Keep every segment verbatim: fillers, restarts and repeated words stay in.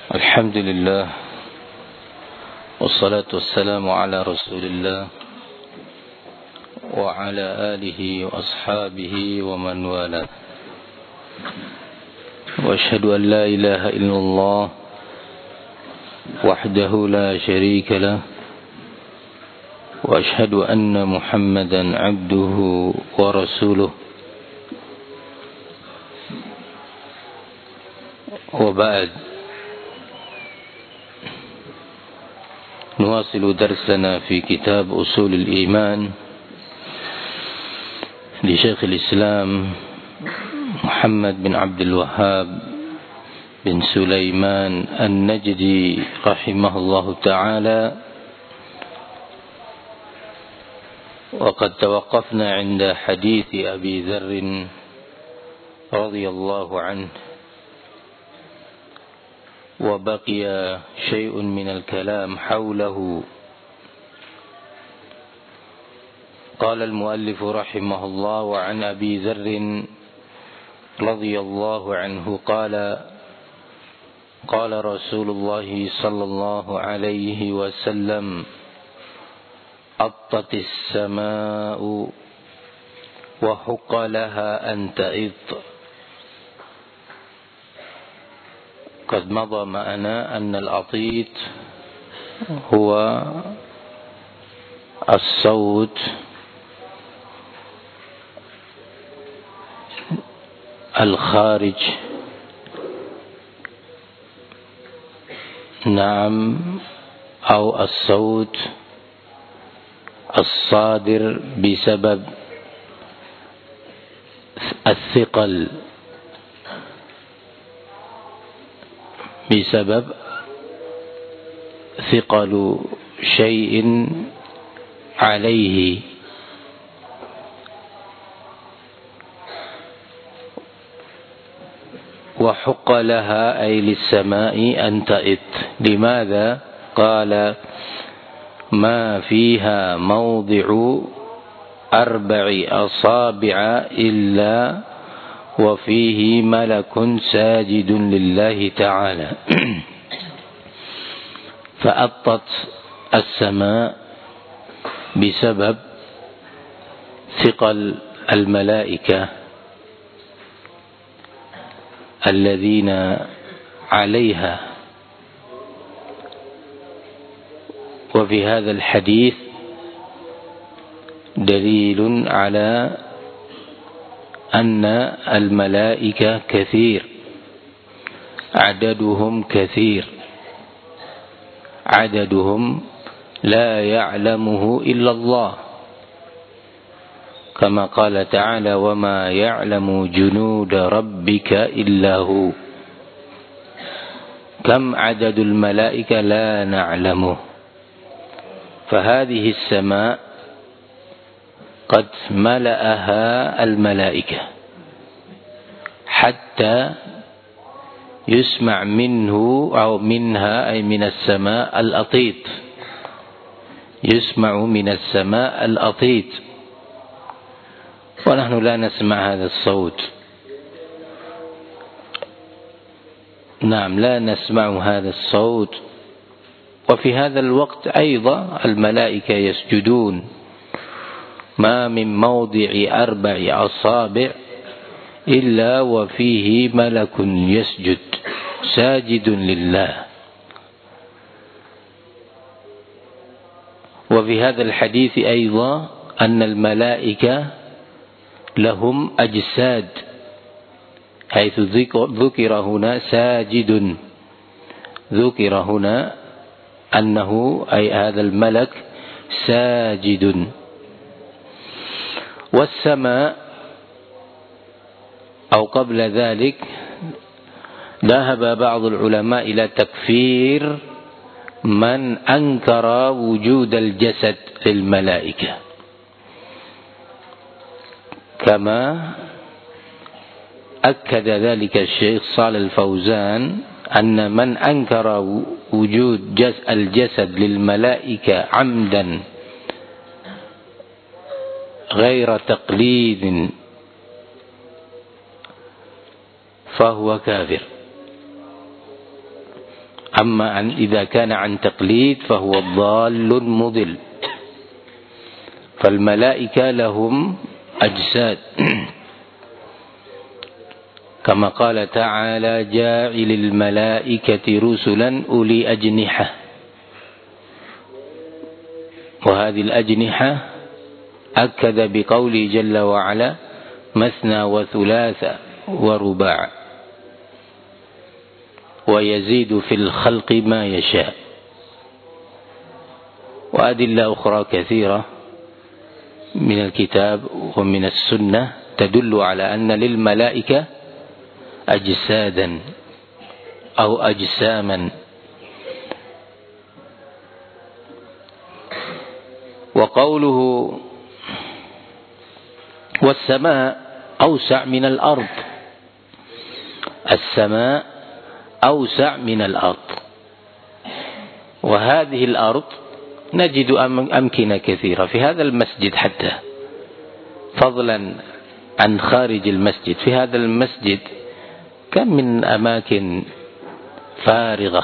الحمد لله والصلاة والسلام على رسول الله وعلى آله وأصحابه ومن والاه، وأشهد أن لا إله إلا الله وحده لا شريك له، وأشهد أن محمدا عبده ورسوله. وبعد، نواصل درسنا في كتاب أصول الإيمان لشيخ الإسلام محمد بن عبد الوهاب بن سليمان النجدي رحمه الله تعالى. وقد توقفنا عند حديث أبي ذر رضي الله عنه، وبقي شيء من الكلام حوله. قال المؤلف رحمه الله: وعن أبي ذر رضي الله عنه قال: قال رسول الله صلى الله عليه وسلم: أطت السماء وحق لها أن تئط. قد مضى معنا أن الأطيت هو الصوت الخارج نعم أو الصوت الصادر بسبب الثقل، بسبب ثقل شيء عليه. وحق لها أي للسماء أن تئط. لماذا؟ قال: ما فيها موضع أربع أصابع إلا وفيه ملك ساجد لله تعالى. فأطت السماء بسبب ثقل الملائكة الذين عليها. وفي هذا الحديث دليل على أن الملائكة كثير، عددهم كثير، عددهم لا يعلمه إلا الله، كما قال تعالى: وما يعلم جنود ربك إلا هو. كم عدد الملائكة لا نعلمه. فهذه السماء قد ملأها الملائكة حتى يسمع منه أو منها أي من السماء الأطيت، يسمع من السماء الأطيت، ونحن لا نسمع هذا الصوت. نعم، لا نسمع هذا الصوت. وفي هذا الوقت أيضا الملائكة يسجدون. ما من موضع أربع أصابع إلا وفيه ملك يسجد ساجد لله. وفي هذا الحديث أيضا أن الملائكة لهم أجساد، حيث ذكر هنا ساجد، ذكر هنا أنه أي هذا الملك ساجد. والسماء أو قبل ذلك ذهب بعض العلماء إلى تكفير من أنكر وجود الجسد للملائكة، كما أكد ذلك الشيخ صالح الفوزان أن من أنكر وجود الجسد للملائكة عمدا غير تقليد فهو كافر. أما عن إذا كان عن تقليد فهو ضال مضل. فالملائكة لهم أجساد كما قال تعالى جاعل الملائكة رسلا أولي أجنحة، وهذه الأجنحة أكد بقوله جل وعلا مثنى وثلاث ورباع ويزيد في الخلق ما يشاء. وأدلة أخرى كثيرة من الكتاب ومن السنة تدل على أن للملائكة أجسادا أو أجساما. وقوله والسماء أوسع من الأرض، السماء أوسع من الأرض، وهذه الأرض نجد أمكنة كثيرة في هذا المسجد حتى، فضلا عن خارج المسجد. في هذا المسجد كم من أماكن فارغة.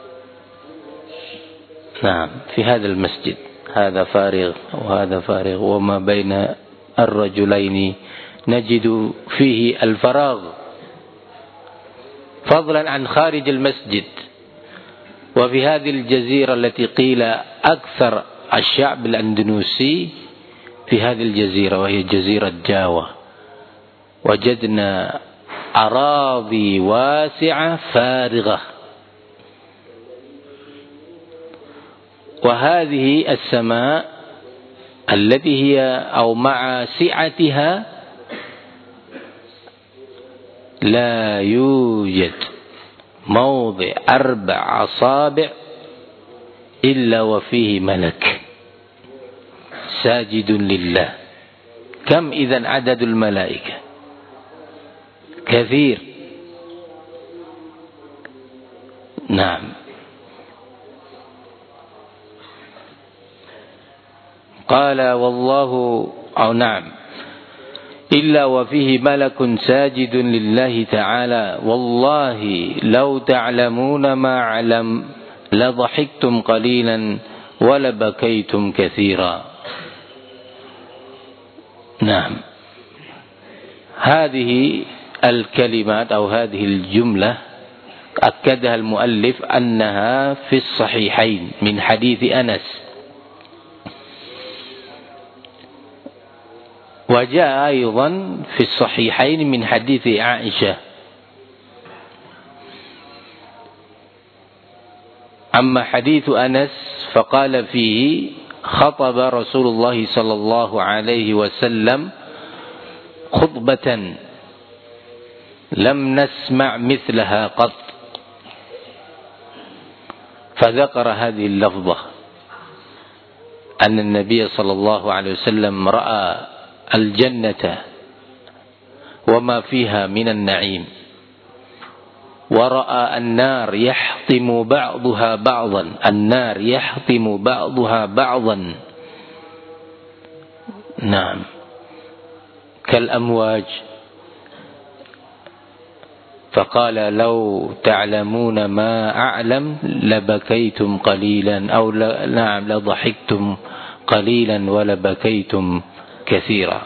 نعم، في هذا المسجد هذا فارغ وهذا فارغ، وما بين الرجلين نجد فيه الفراغ، فضلا عن خارج المسجد. وفي هذه الجزيرة التي قيل أكثر الشعب الأندونيسي في هذه الجزيرة وهي جزيرة جاوا، وجدنا أراضي واسعة فارغة. وهذه السماء التي هي أو مع سعتها لا يوجد موضع أربع أصابع إلا وفيه ملك ساجد لله. كم إذن عدد الملائكة؟ كثير. نعم. قال والله أو نعم إلا وفيه ملك ساجد لله تعالى والله لو تعلمون ما أعلم لضحكتم قليلا ولبكيتم كثيرا. نعم، هذه الكلمات أو هذه الجملة أكدها المؤلف أنها في الصحيحين من حديث أنس، وجاء أيضا في الصحيحين من حديث عائشة. أما حديث أنس فقال فيه خطب رسول الله صلى الله عليه وسلم خطبة لم نسمع مثلها قط، فذكر هذه اللفظة أن النبي صلى الله عليه وسلم رأى الجنة وما فيها من النعيم، ورأى النار يحطم بعضها بعضا، النار يحطم بعضها بعضا، نعم، كالأمواج. فقال لو تعلمون ما أعلم لبكيتم قليلا أو نعم لضحكتم قليلا ولبكيتم كثيرا.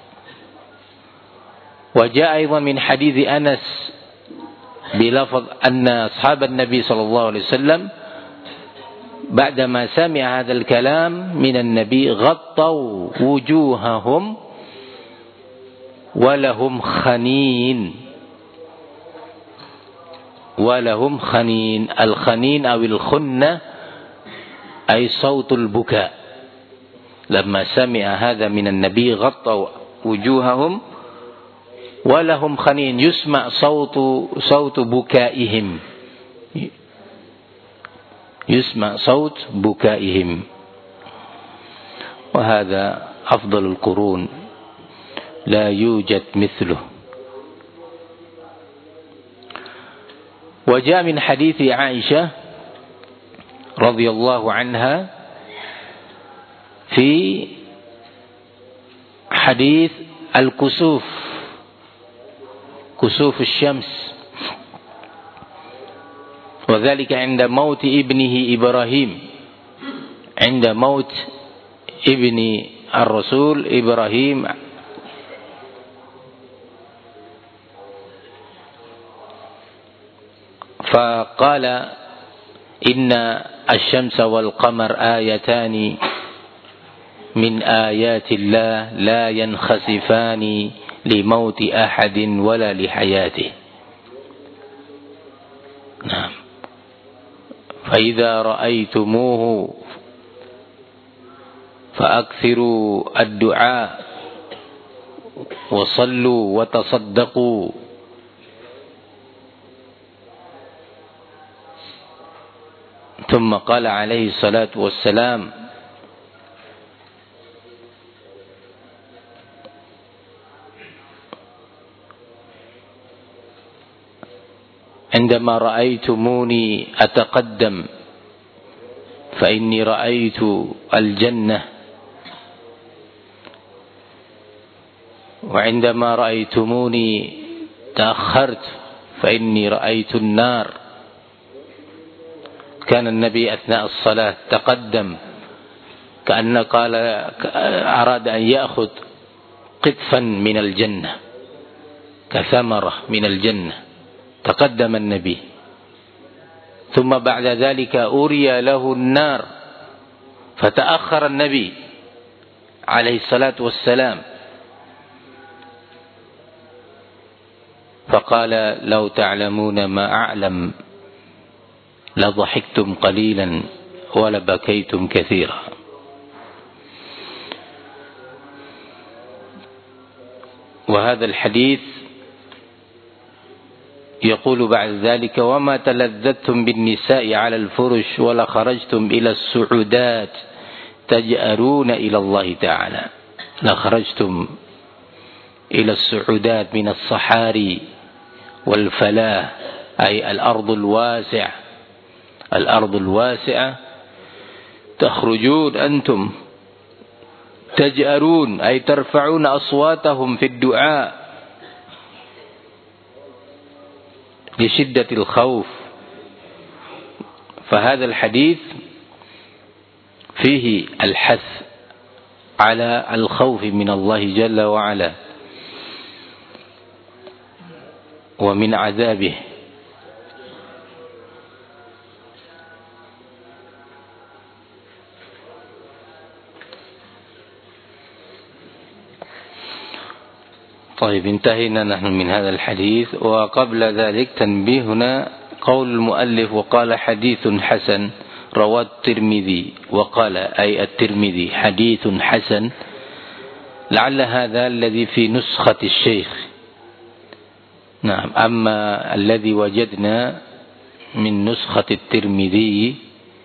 وجاء أيضا من حديث أنس بلفظ أن أصحاب النبي صلى الله عليه وسلم بعدما سمع هذا الكلام من النبي غطوا وجوههم ولهم خنين، ولهم خنين. الخنين أو الخنة أي صوت البكاء. لما سمع هذا من النبي غطوا وجوههم ولهم خنين، يسمع صوت صوت بكائهم، يسمع صوت بكائهم. وهذا أفضل القرون لا يوجد مثله. وجاء من حديث عائشة رضي الله عنها في حديث الكسوف، كسوف الشمس، وذلك عند موت ابنه إبراهيم، عند موت ابن الرسول إبراهيم فقال إن الشمس والقمر آيتان من آيات الله لا ينخسفان لموت أحد ولا لحياته. نعم. فإذا رأيتموه فأكثروا الدعاء وصلوا وتصدقوا. ثم قال عليه الصلاة والسلام: عندما رأيتموني أتقدم فإني رأيت الجنة، وعندما رأيتموني تأخرت فإني رأيت النار. كان النبي أثناء الصلاة تقدم كأن قال أراد أن يأخذ قطفا من الجنة كثمرة من الجنة، تقدم النبي، ثم بعد ذلك أري له النار فتأخر النبي عليه الصلاة والسلام فقال: لو تعلمون ما أعلم لضحكتم قليلا ولبكيتم كثيرا. وهذا الحديث يقول بعد ذلك: وما تلذذتم بالنساء على الفرش ولا خرجتم إلى السعودات تجأرون إلى الله تعالى. لخرجتم إلى السعودات من الصحاري والفلاة، أي الأرض الواسعة، الأرض الواسعة تخرجون أنتم تجأرون، أي ترفعون أصواتهم في الدعاء لشدة الخوف. فهذا الحديث فيه الحث على الخوف من الله جل وعلا ومن عذابه. طيب، انتهينا نحن من هذا الحديث. وقبل ذلك تنبيهنا قول المؤلف: وقال حديث حسن رواه الترمذي. وقال أي الترمذي حديث حسن، لعل هذا الذي في نسخة الشيخ. نعم. أما الذي وجدنا من نسخة الترمذي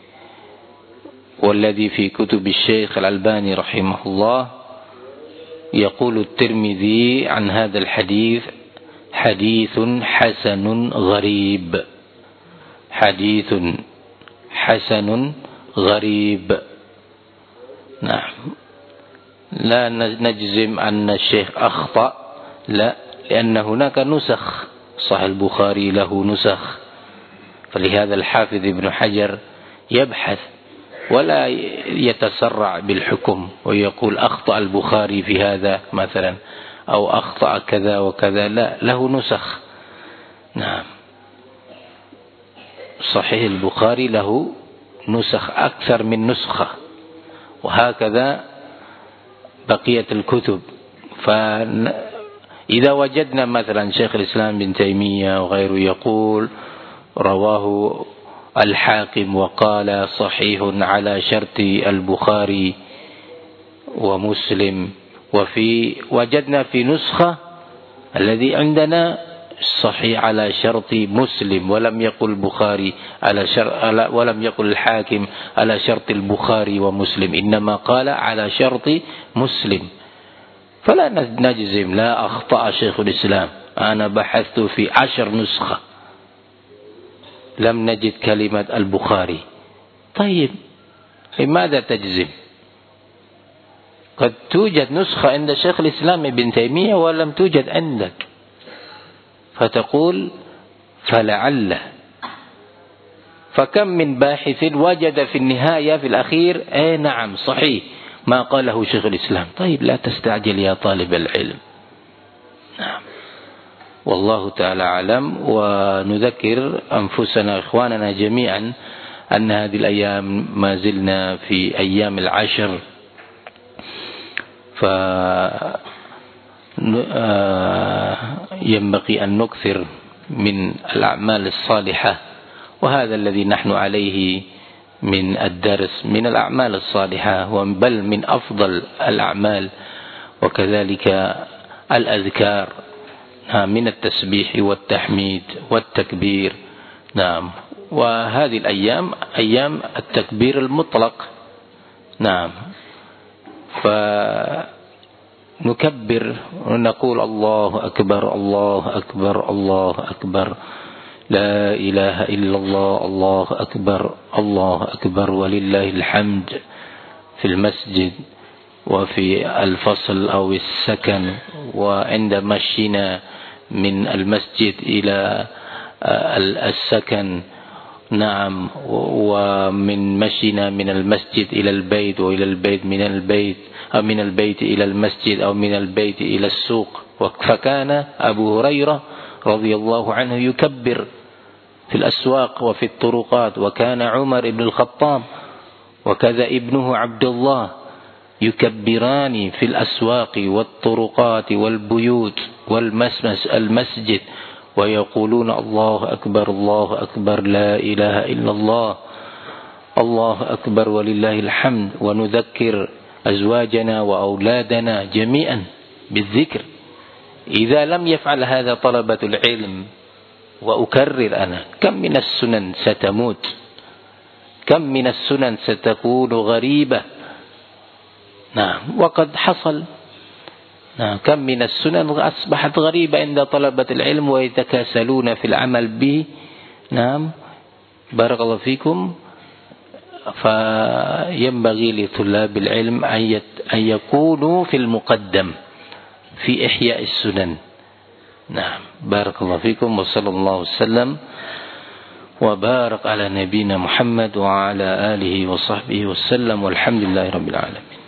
والذي في كتب الشيخ الألباني رحمه الله، يقول الترمذي عن هذا الحديث: حديث حسن غريب، حديث حسن غريب. نعم. لا نجزم أن الشيخ أخطأ، لا، لأن هناك نسخ، صحيح البخاري له نسخ، فلهذا الحافظ ابن حجر يبحث ولا يتسرع بالحكم ويقول أخطأ البخاري في هذا مثلا أو أخطأ كذا وكذا، لا، له نسخ. نعم. صحيح البخاري له نسخ أكثر من نسخة، وهكذا بقية الكتب. فإذا وجدنا مثلا شيخ الإسلام بن تيمية وغيره يقول رواه الحاكم وقال صحيح على شرط البخاري ومسلم، وفي وجدنا في نسخة الذي عندنا صحيح على شرط مسلم، ولم يقل البخاري على شرط، ولم يقل الحاكم على شرط البخاري ومسلم، إنما قال على شرط مسلم. فلا نجزم، لا أخطأ شيخ الإسلام، أنا بحثت في عشر نسخة لم نجد كلمة البخاري. طيب، لماذا تجزم؟ قد توجد نسخة عند شيخ الإسلام ابن تيمية ولم توجد عندك، فتقول فلعل. فكم من باحث وجد في النهاية في الأخير اي نعم صحيح ما قاله شيخ الإسلام. طيب لا تستعجل يا طالب العلم. نعم والله تعالى أعلم. ونذكر أنفسنا إخواننا جميعا أن هذه الأيام ما زلنا في أيام العشر، فينبغي أن نكثر من الأعمال الصالحة، وهذا الذي نحن عليه من الدرس من الأعمال الصالحة، بل من أفضل الأعمال، وكذلك الأذكار من التسبيح والتحميد والتكبير. نعم وهذه الأيام أيام التكبير المطلق. نعم فنكبر ونقول الله أكبر الله أكبر الله أكبر لا إله إلا الله الله أكبر الله أكبر ولله الحمد في المسجد وفي الفصل أو السكن، وعند مشينا من المسجد إلى السكن. نعم ومن مشينا من المسجد إلى البيت وإلى البيت من البيت أو من البيت إلى المسجد أو من البيت إلى السوق. فكان أبو هريرة رضي الله عنه يكبر في الأسواق وفي الطرقات، وكان عمر بن الخطاب وكذا ابنه عبد الله يكبران في الأسواق والطرقات والبيوت والمسمس المسجد، ويقولون الله أكبر الله أكبر لا إله إلا الله الله أكبر ولله الحمد. ونذكر أزواجنا وأولادنا جميعا بالذكر. إذا لم يفعل هذا طلبة العلم، وأكرر أنا، كم من السنن ستموت، كم من السنن ستكون غريبة. نعم وقد حصل. نعم كم من السنن أصبحت غريبة عند طلبة العلم ويتكاسلون في العمل به. نعم بارك الله فيكم. فينبغي لطلاب العلم أن يكونوا في المقدم في إحياء السنن. نعم بارك الله فيكم، وصلى الله وسلم وبارك على نبينا محمد وعلى آله وصحبه وسلم، والحمد لله رب العالمين.